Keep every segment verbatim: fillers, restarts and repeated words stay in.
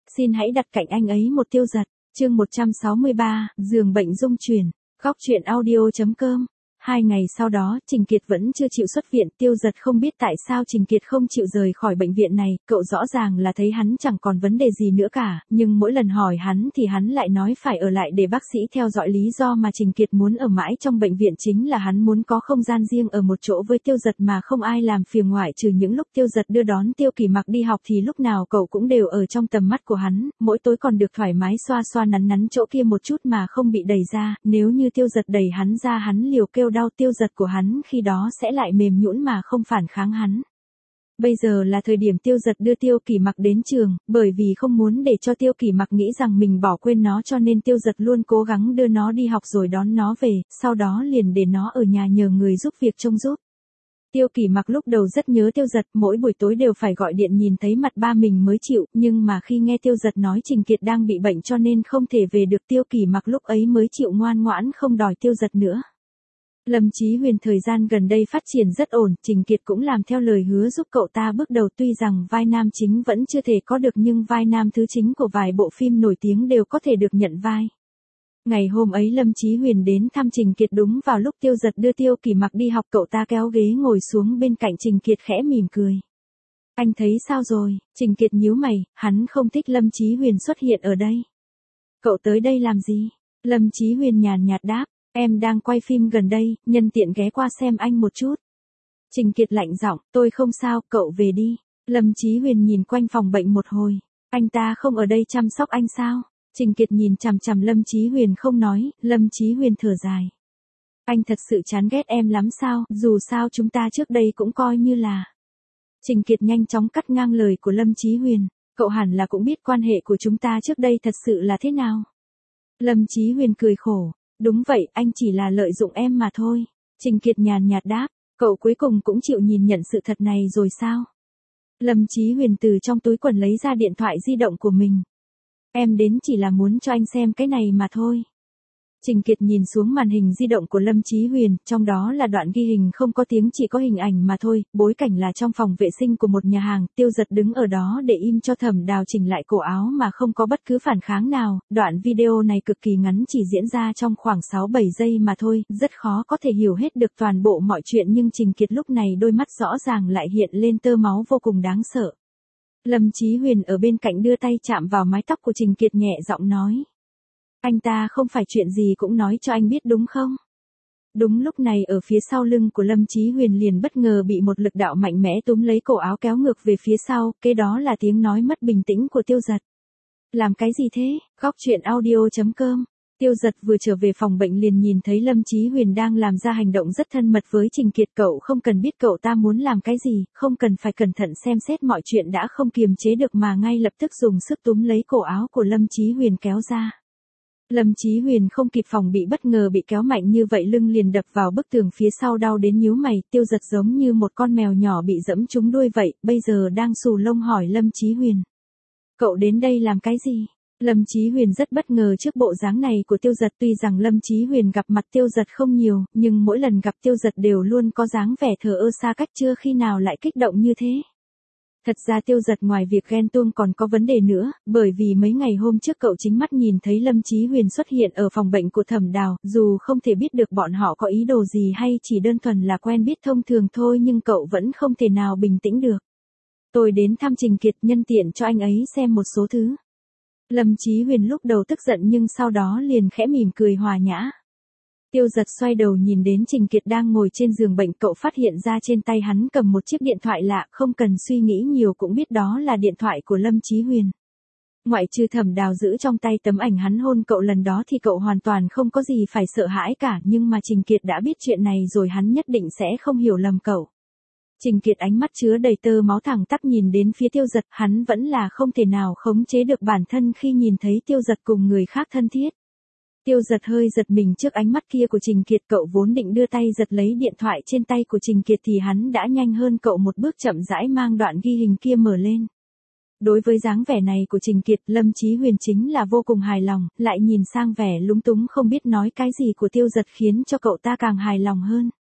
xin hãy đặt cạnh anh ấy một Tiêu Dật. Chương một trăm sáu mươi ba, giường bệnh dung chuyển. Góc truyện audio chấm com. Hai ngày sau đó, Trình Kiệt vẫn chưa chịu xuất viện. Tiêu Dật không biết tại sao Trình Kiệt không chịu rời khỏi bệnh viện này, cậu rõ ràng là thấy hắn chẳng còn vấn đề gì nữa cả, nhưng mỗi lần hỏi hắn thì hắn lại nói phải ở lại để bác sĩ theo dõi. Lý do mà Trình Kiệt muốn ở mãi trong bệnh viện chính là hắn muốn có không gian riêng ở một chỗ với Tiêu Dật mà không ai làm phiền, ngoại trừ những lúc Tiêu Dật đưa đón Tiêu Kỳ Mặc đi học thì lúc nào cậu cũng đều ở trong tầm mắt của hắn, mỗi tối còn được thoải mái xoa xoa nắn nắn chỗ kia một chút mà không bị đẩy ra, nếu như Tiêu Dật đẩy hắn ra hắn liều kêu đau. Tiêu Dật của hắn khi đó sẽ lại mềm nhũn mà không phản kháng hắn. Bây giờ là thời điểm Tiêu Dật đưa Tiêu Kỳ Mặc đến trường, bởi vì không muốn để cho Tiêu Kỳ Mặc nghĩ rằng mình bỏ quên nó cho nên Tiêu Dật luôn cố gắng đưa nó đi học rồi đón nó về, sau đó liền để nó ở nhà nhờ người giúp việc trông giúp. Tiêu Kỳ Mặc lúc đầu rất nhớ Tiêu Dật, mỗi buổi tối đều phải gọi điện nhìn thấy mặt ba mình mới chịu, nhưng mà khi nghe Tiêu Dật nói Trình Kiệt đang bị bệnh cho nên không thể về được, Tiêu Kỳ Mặc lúc ấy mới chịu ngoan ngoãn không đòi Tiêu Dật nữa. Lâm Chí Huyền thời gian gần đây phát triển rất ổn, Trình Kiệt cũng làm theo lời hứa giúp cậu ta bước đầu, tuy rằng vai nam chính vẫn chưa thể có được nhưng vai nam thứ chính của vài bộ phim nổi tiếng đều có thể được nhận vai. Ngày hôm ấy Lâm Chí Huyền đến thăm Trình Kiệt đúng vào lúc Tiêu Dật đưa Tiêu Kỳ Mặc đi học, cậu ta kéo ghế ngồi xuống bên cạnh Trình Kiệt khẽ mỉm cười. Anh thấy sao rồi? Trình Kiệt nhíu mày, hắn không thích Lâm Chí Huyền xuất hiện ở đây. Cậu tới đây làm gì? Lâm Chí Huyền nhàn nhạt đáp. Em đang quay phim gần đây, nhân tiện ghé qua xem anh một chút. Trình Kiệt lạnh giọng, tôi không sao, cậu về đi. Lâm Chí Huyền nhìn quanh phòng bệnh một hồi. Anh ta không ở đây chăm sóc anh sao? Trình Kiệt nhìn chằm chằm Lâm Chí Huyền không nói, Lâm Chí Huyền thở dài. Anh thật sự chán ghét em lắm sao, dù sao chúng ta trước đây cũng coi như là. Trình Kiệt nhanh chóng cắt ngang lời của Lâm Chí Huyền, cậu hẳn là cũng biết quan hệ của chúng ta trước đây thật sự là thế nào. Lâm Chí Huyền cười khổ. Đúng vậy, anh chỉ là lợi dụng em mà thôi. Trình Kiệt nhàn nhạt đáp, cậu cuối cùng cũng chịu nhìn nhận sự thật này rồi sao? Lâm Chí Huyền từ trong túi quần lấy ra điện thoại di động của mình. Em đến chỉ là muốn cho anh xem cái này mà thôi. Trình Kiệt nhìn xuống màn hình di động của Lâm Chí Huyền, trong đó là đoạn ghi hình không có tiếng, chỉ có hình ảnh mà thôi, bối cảnh là trong phòng vệ sinh của một nhà hàng, Tiêu Dật đứng ở đó để im cho Thẩm Đào chỉnh lại cổ áo mà không có bất cứ phản kháng nào. Đoạn video này cực kỳ ngắn, chỉ diễn ra trong khoảng sáu bảy giây mà thôi, rất khó có thể hiểu hết được toàn bộ mọi chuyện, nhưng Trình Kiệt lúc này đôi mắt rõ ràng lại hiện lên tơ máu vô cùng đáng sợ. Lâm Chí Huyền ở bên cạnh đưa tay chạm vào mái tóc của Trình Kiệt nhẹ giọng nói. Anh ta không phải chuyện gì cũng nói cho anh biết đúng không? Đúng lúc này ở phía sau lưng của Lâm Chí Huyền liền bất ngờ bị một lực đạo mạnh mẽ túm lấy cổ áo kéo ngược về phía sau, kế đó là tiếng nói mất bình tĩnh của Tiêu Dật. Làm cái gì thế? Góc truyện audio chấm com. Tiêu Dật vừa trở về phòng bệnh liền nhìn thấy Lâm Chí Huyền đang làm ra hành động rất thân mật với Trình Kiệt, cậu không cần biết cậu ta muốn làm cái gì, không cần phải cẩn thận xem xét mọi chuyện đã không kiềm chế được mà ngay lập tức dùng sức túm lấy cổ áo của Lâm Chí Huyền kéo ra. Lâm Chí Huyền không kịp phòng bị, bất ngờ bị kéo mạnh như vậy lưng liền đập vào bức tường phía sau, đau đến nhíu mày. Tiêu Dật giống như một con mèo nhỏ bị dẫm trúng đuôi vậy, bây giờ đang xù lông hỏi Lâm Chí Huyền. Cậu đến đây làm cái gì? Lâm Chí Huyền rất bất ngờ trước bộ dáng này của Tiêu Dật, tuy rằng Lâm Chí Huyền gặp mặt Tiêu Dật không nhiều, nhưng mỗi lần gặp Tiêu Dật đều luôn có dáng vẻ thờ ơ xa cách, chưa khi nào lại kích động như thế. Thật ra Tiêu Dật ngoài việc ghen tuông còn có vấn đề nữa, bởi vì mấy ngày hôm trước cậu chính mắt nhìn thấy Lâm Chí Huyền xuất hiện ở phòng bệnh của Thẩm Đào, dù không thể biết được bọn họ có ý đồ gì hay chỉ đơn thuần là quen biết thông thường thôi, nhưng cậu vẫn không thể nào bình tĩnh được. Tôi đến thăm Trình Kiệt nhân tiện cho anh ấy xem một số thứ. Lâm Chí Huyền lúc đầu tức giận nhưng sau đó liền khẽ mỉm cười hòa nhã. Tiêu Dật xoay đầu nhìn đến Trình Kiệt đang ngồi trên giường bệnh, cậu phát hiện ra trên tay hắn cầm một chiếc điện thoại lạ, không cần suy nghĩ nhiều cũng biết đó là điện thoại của Lâm Chí Huyền. Ngoại trừ Thẩm Đào giữ trong tay tấm ảnh hắn hôn cậu lần đó thì cậu hoàn toàn không có gì phải sợ hãi cả, nhưng mà Trình Kiệt đã biết chuyện này rồi hắn nhất định sẽ không hiểu lầm cậu. Trình Kiệt ánh mắt chứa đầy tơ máu thẳng tắp nhìn đến phía Tiêu Dật, hắn vẫn là không thể nào khống chế được bản thân khi nhìn thấy Tiêu Dật cùng người khác thân thiết. Tiêu Dật hơi giật mình trước ánh mắt kia của Trình Kiệt, cậu vốn định đưa tay giật lấy điện thoại trên tay của Trình Kiệt thì hắn đã nhanh hơn cậu một bước, chậm rãi mang đoạn ghi hình kia mở lên. Đối với dáng vẻ này của Trình Kiệt, Lâm Chí Huyền chính là vô cùng hài lòng, lại nhìn sang vẻ lúng túng không biết nói cái gì của Tiêu Dật khiến cho cậu ta càng hài lòng hơn.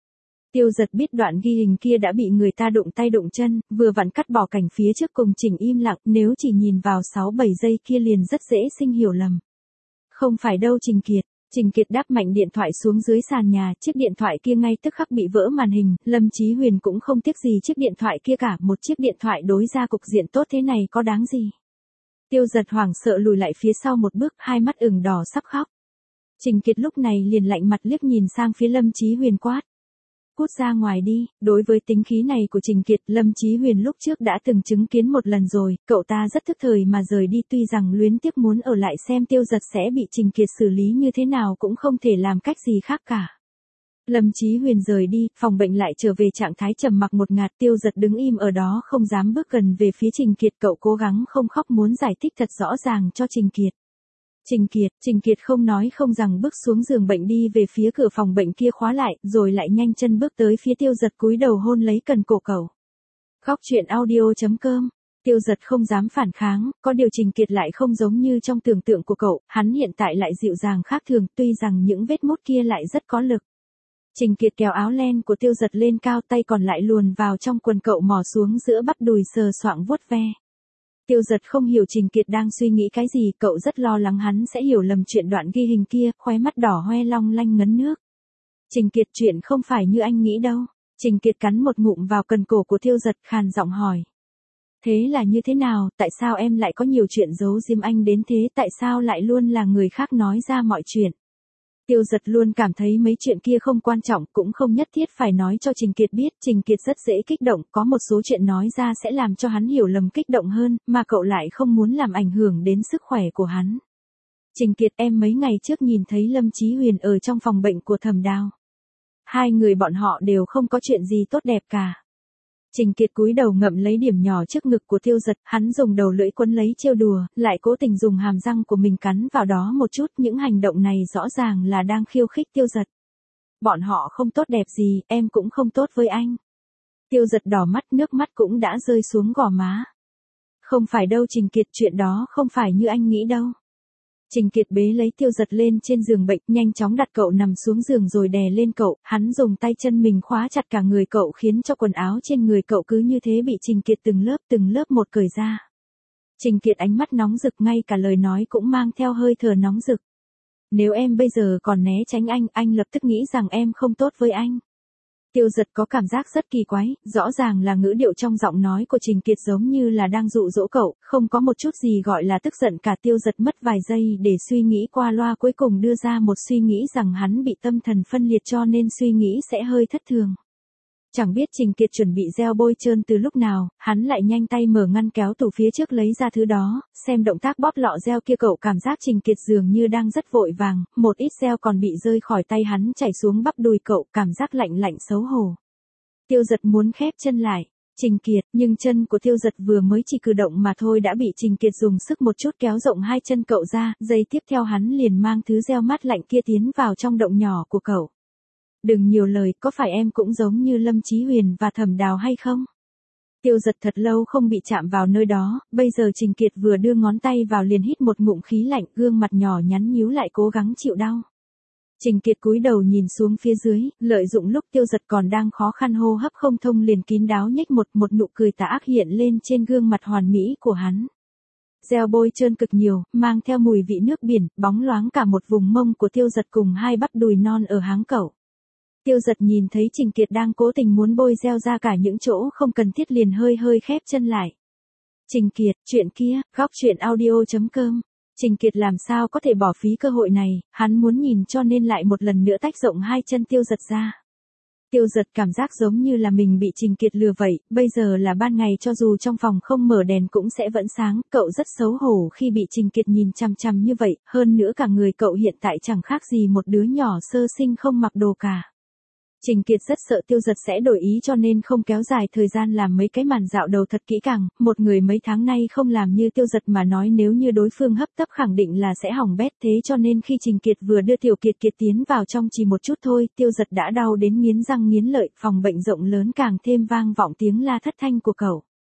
Tiêu Giật biết đoạn ghi hình kia đã bị người ta đụng tay đụng chân, vừa vặn cắt bỏ cảnh phía trước cùng chỉnh im lặng, nếu chỉ nhìn vào sáu bảy giây kia liền rất dễ sinh hiểu lầm. Không phải đâu Trình Kiệt. Trình Kiệt đáp mạnh điện thoại xuống dưới sàn nhà, chiếc điện thoại kia ngay tức khắc bị vỡ màn hình, Lâm Chí Huyền cũng không tiếc gì chiếc điện thoại kia cả, một chiếc điện thoại đối ra cục diện tốt thế này có đáng gì. Tiêu Giật hoảng sợ lùi lại phía sau một bước, hai mắt ửng đỏ sắp khóc. Trình Kiệt lúc này liền lạnh mặt liếc nhìn sang phía Lâm Chí Huyền quát. Cút ra ngoài đi, đối với tính khí này của Trình Kiệt, Lâm Chí Huyền lúc trước đã từng chứng kiến một lần rồi, cậu ta rất thức thời mà rời đi tuy rằng luyến tiếc muốn ở lại xem Tiêu Giật sẽ bị Trình Kiệt xử lý như thế nào cũng không thể làm cách gì khác cả. Lâm Chí Huyền rời đi, phòng bệnh lại trở về trạng thái trầm mặc một ngạt, Tiêu Giật đứng im ở đó không dám bước gần về phía Trình Kiệt, cậu cố gắng không khóc muốn giải thích thật rõ ràng cho Trình Kiệt. Trình Kiệt, Trình Kiệt không nói không rằng bước xuống giường bệnh đi về phía cửa phòng bệnh kia khóa lại, rồi lại nhanh chân bước tới phía Tiêu Giật cúi đầu hôn lấy cần cổ cậu. Góc truyện audio chấm com. Tiêu Giật không dám phản kháng, có điều Trình Kiệt lại không giống như trong tưởng tượng của cậu, hắn hiện tại lại dịu dàng khác thường, tuy rằng những vết mốt kia lại rất có lực. Trình Kiệt kéo áo len của Tiêu Giật lên cao, tay còn lại luồn vào trong quần cậu mò xuống giữa bắp đùi sờ soạng vuốt ve. Tiêu Giật không hiểu Trình Kiệt đang suy nghĩ cái gì, cậu rất lo lắng hắn sẽ hiểu lầm chuyện đoạn ghi hình kia, khóe mắt đỏ hoe long lanh ngấn nước. Trình Kiệt, chuyện không phải như anh nghĩ đâu. Trình Kiệt cắn một ngụm vào cần cổ của Tiêu Giật, khàn giọng hỏi. Thế là như thế nào, tại sao em lại có nhiều chuyện giấu giếm anh đến thế, tại sao lại luôn là người khác nói ra mọi chuyện? Tiêu Giật luôn cảm thấy mấy chuyện kia không quan trọng, cũng không nhất thiết phải nói cho Trình Kiệt biết, Trình Kiệt rất dễ kích động, có một số chuyện nói ra sẽ làm cho hắn hiểu lầm kích động hơn, mà cậu lại không muốn làm ảnh hưởng đến sức khỏe của hắn. Trình Kiệt, em mấy ngày trước nhìn thấy Lâm Chí Huyền ở trong phòng bệnh của Thẩm Đào. Hai người bọn họ đều không có chuyện gì tốt đẹp cả. Trình Kiệt cúi đầu ngậm lấy điểm nhỏ trước ngực của Tiêu Giật, hắn dùng đầu lưỡi quấn lấy trêu đùa, lại cố tình dùng hàm răng của mình cắn vào đó một chút, những hành động này rõ ràng là đang khiêu khích Tiêu Giật. Bọn họ không tốt đẹp gì, em cũng không tốt với anh. Tiêu Giật đỏ mắt, nước mắt cũng đã rơi xuống gò má. Không phải đâu Trình Kiệt, chuyện đó không phải như anh nghĩ đâu. Trình Kiệt bế lấy Tiêu Giật lên trên giường bệnh, nhanh chóng đặt cậu nằm xuống giường rồi đè lên cậu, hắn dùng tay chân mình khóa chặt cả người cậu khiến cho quần áo trên người cậu cứ như thế bị Trình Kiệt từng lớp từng lớp một cởi ra. Trình Kiệt ánh mắt nóng rực, ngay cả lời nói cũng mang theo hơi thở nóng rực. Nếu em bây giờ còn né tránh anh, anh lập tức nghĩ rằng em không tốt với anh. Tiêu Giật có cảm giác rất kỳ quái, rõ ràng là ngữ điệu trong giọng nói của Trình Kiệt giống như là đang dụ dỗ cậu, không có một chút gì gọi là tức giận cả. Tiêu Giật mất vài giây để suy nghĩ qua loa, cuối cùng đưa ra một suy nghĩ rằng hắn bị tâm thần phân liệt cho nên suy nghĩ sẽ hơi thất thường. Chẳng biết Trình Kiệt chuẩn bị gel bôi trơn từ lúc nào, hắn lại nhanh tay mở ngăn kéo tủ phía trước lấy ra thứ đó, xem động tác bóp lọ gel kia cậu cảm giác Trình Kiệt dường như đang rất vội vàng, một ít gel còn bị rơi khỏi tay hắn chảy xuống bắp đùi cậu, cảm giác lạnh lạnh xấu hổ. Tiêu Giật muốn khép chân lại. Trình Kiệt, nhưng chân của Tiêu Giật vừa mới chỉ cử động mà thôi đã bị Trình Kiệt dùng sức một chút kéo rộng hai chân cậu ra, giây tiếp theo hắn liền mang thứ gel mát lạnh kia tiến vào trong động nhỏ của cậu. Đừng nhiều lời, có phải em cũng giống như Lâm Chí Huyền và Thẩm Đào hay không? Tiêu Giật thật lâu không bị chạm vào nơi đó, bây giờ Trình Kiệt vừa đưa ngón tay vào liền hít một ngụm khí lạnh, gương mặt nhỏ nhắn nhíu lại cố gắng chịu đau. Trình Kiệt cúi đầu nhìn xuống phía dưới, lợi dụng lúc Tiêu Giật còn đang khó khăn hô hấp không thông liền kín đáo nhếch một một nụ cười tà ác hiện lên trên gương mặt hoàn mỹ của hắn. Gel bôi trơn cực nhiều, mang theo mùi vị nước biển, bóng loáng cả một vùng mông của Tiêu Giật cùng hai bắp đùi non ở háng cậu. Tiêu Giật nhìn thấy Trình Kiệt đang cố tình muốn bôi gel ra cả những chỗ không cần thiết liền hơi hơi khép chân lại. Trình Kiệt, chuyện kia, góc truyện audio chấm com. Trình Kiệt làm sao có thể bỏ phí cơ hội này, hắn muốn nhìn cho nên lại một lần nữa tách rộng hai chân Tiêu Giật ra. Tiêu Giật cảm giác giống như là mình bị Trình Kiệt lừa vậy, bây giờ là ban ngày cho dù trong phòng không mở đèn cũng sẽ vẫn sáng, cậu rất xấu hổ khi bị Trình Kiệt nhìn chằm chằm như vậy, hơn nữa cả người cậu hiện tại chẳng khác gì một đứa nhỏ sơ sinh không mặc đồ cả. Trình Kiệt rất sợ Tiêu Giật sẽ đổi ý cho nên không kéo dài thời gian làm mấy cái màn dạo đầu thật kỹ càng, một người mấy tháng nay không làm như Tiêu Giật mà nói nếu như đối phương hấp tấp khẳng định là sẽ hỏng bét, thế cho nên khi Trình Kiệt vừa đưa Tiểu Kiệt Kiệt tiến vào trong chỉ một chút thôi, Tiêu Giật đã đau đến nghiến răng nghiến lợi, phòng bệnh rộng lớn càng thêm vang vọng tiếng la thất thanh của cậu.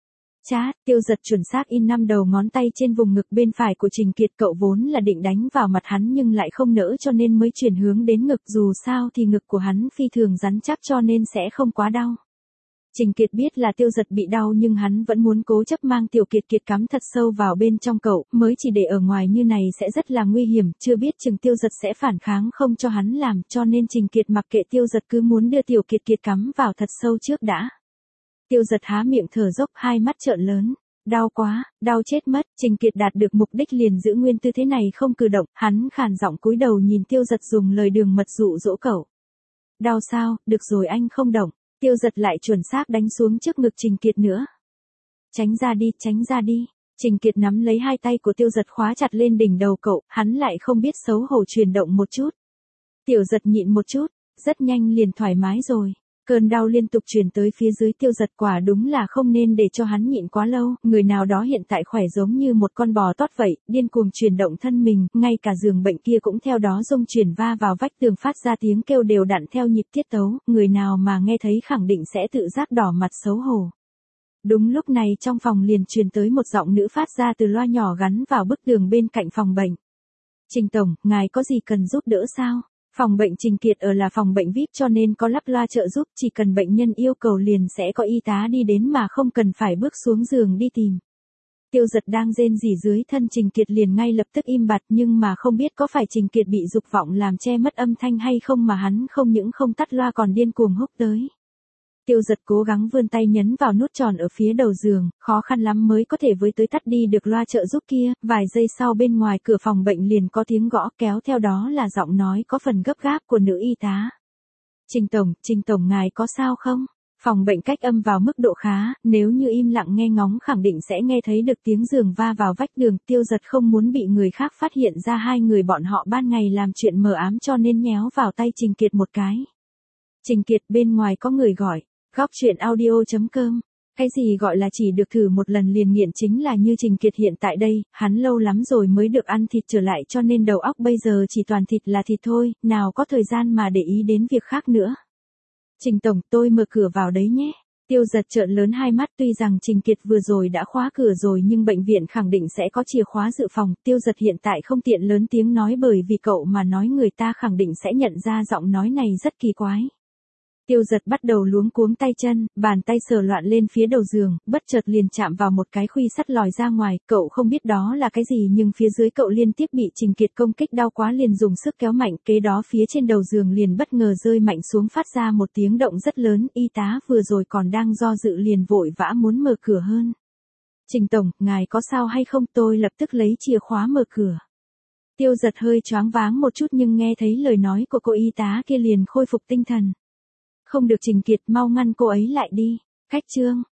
Chát, Tiêu Giật chuẩn xác in năm đầu ngón tay trên vùng ngực bên phải của Trình Kiệt, cậu vốn là định đánh vào mặt hắn nhưng lại không nỡ cho nên mới chuyển hướng đến ngực, dù sao thì ngực của hắn phi thường rắn chắc cho nên sẽ không quá đau. Trình Kiệt biết là Tiêu Giật bị đau nhưng hắn vẫn muốn cố chấp mang Tiểu Kiệt Kiệt cắm thật sâu vào bên trong cậu, mới chỉ để ở ngoài như này sẽ rất là nguy hiểm, chưa biết chừng Tiêu Giật sẽ phản kháng không cho hắn làm, cho nên Trình Kiệt mặc kệ Tiêu Giật cứ muốn đưa Tiểu Kiệt Kiệt cắm vào thật sâu trước đã. Tiêu Giật há miệng thở dốc, hai mắt trợn lớn. Đau quá, đau chết mất. Trình Kiệt đạt được mục đích liền giữ nguyên tư thế này không cử động, hắn khàn giọng cúi đầu nhìn Tiêu Giật dùng lời đường mật dụ dỗ cậu. Đau sao, được rồi anh không động. Tiêu Giật lại chuẩn xác đánh xuống trước ngực Trình Kiệt nữa. Tránh ra đi, tránh ra đi. Trình Kiệt nắm lấy hai tay của Tiêu Giật khóa chặt lên đỉnh đầu cậu, hắn lại không biết xấu hổ chuyển động một chút. Tiểu Giật nhịn một chút, rất nhanh liền thoải mái rồi. Cơn đau liên tục truyền tới phía dưới, Tiêu Giật quả đúng là không nên để cho hắn nhịn quá lâu, người nào đó hiện tại khỏe giống như một con bò tót vậy, điên cuồng chuyển động thân mình, ngay cả giường bệnh kia cũng theo đó rung chuyển va vào vách tường phát ra tiếng kêu đều đặn theo nhịp tiết tấu, người nào mà nghe thấy khẳng định sẽ tự giác đỏ mặt xấu hổ. Đúng lúc này trong phòng liền truyền tới một giọng nữ phát ra từ loa nhỏ gắn vào bức tường bên cạnh phòng bệnh. Trình Tổng, ngài có gì cần giúp đỡ sao? Phòng bệnh Trình Kiệt ở là phòng bệnh vi ai pi cho nên có lắp loa trợ giúp, chỉ cần bệnh nhân yêu cầu liền sẽ có y tá đi đến mà không cần phải bước xuống giường đi tìm. Tiêu Giật đang rên rỉ dưới thân Trình Kiệt liền ngay lập tức im bặt, nhưng mà không biết có phải Trình Kiệt bị dục vọng làm che mất âm thanh hay không mà hắn không những không tắt loa còn điên cuồng húc tới. Tiêu Giật cố gắng vươn tay nhấn vào nút tròn ở phía đầu giường, khó khăn lắm mới có thể với tới tắt đi được loa trợ giúp kia, vài giây sau bên ngoài cửa phòng bệnh liền có tiếng gõ, kéo theo đó là giọng nói có phần gấp gáp của nữ y tá. Trình Tổng, Trình Tổng ngài có sao không? Phòng bệnh cách âm vào mức độ khá, nếu như im lặng nghe ngóng khẳng định sẽ nghe thấy được tiếng giường va vào vách tường. Tiêu Giật không muốn bị người khác phát hiện ra hai người bọn họ ban ngày làm chuyện mờ ám cho nên nhéo vào tay Trình Kiệt một cái. Trình Kiệt, bên ngoài có người gọi. Góc truyện audio chấm com. Cái gì gọi là chỉ được thử một lần liền nghiện chính là như Trình Kiệt hiện tại đây, hắn lâu lắm rồi mới được ăn thịt trở lại cho nên đầu óc bây giờ chỉ toàn thịt là thịt thôi, nào có thời gian mà để ý đến việc khác nữa. Trình Tổng, tôi mở cửa vào đấy nhé. Tiêu Giật trợn lớn hai mắt, tuy rằng Trình Kiệt vừa rồi đã khóa cửa rồi nhưng bệnh viện khẳng định sẽ có chìa khóa dự phòng. Tiêu Giật hiện tại không tiện lớn tiếng nói bởi vì cậu mà nói người ta khẳng định sẽ nhận ra giọng nói này rất kỳ quái. Tiêu Giật bắt đầu luống cuống tay chân, bàn tay sờ loạn lên phía đầu giường, bất chợt liền chạm vào một cái khuy sắt lòi ra ngoài, cậu không biết đó là cái gì nhưng phía dưới cậu liên tiếp bị Trình Kiệt công kích, đau quá liền dùng sức kéo mạnh, kế đó phía trên đầu giường liền bất ngờ rơi mạnh xuống phát ra một tiếng động rất lớn, y tá vừa rồi còn đang do dự liền vội vã muốn mở cửa hơn. Trình Tổng, ngài có sao hay không? Tôi lập tức lấy chìa khóa mở cửa. Tiêu Giật hơi choáng váng một chút nhưng nghe thấy lời nói của cô y tá kia liền khôi phục tinh thần. Không được Trình Kiệt, mau ngăn cô ấy lại đi. Cách chương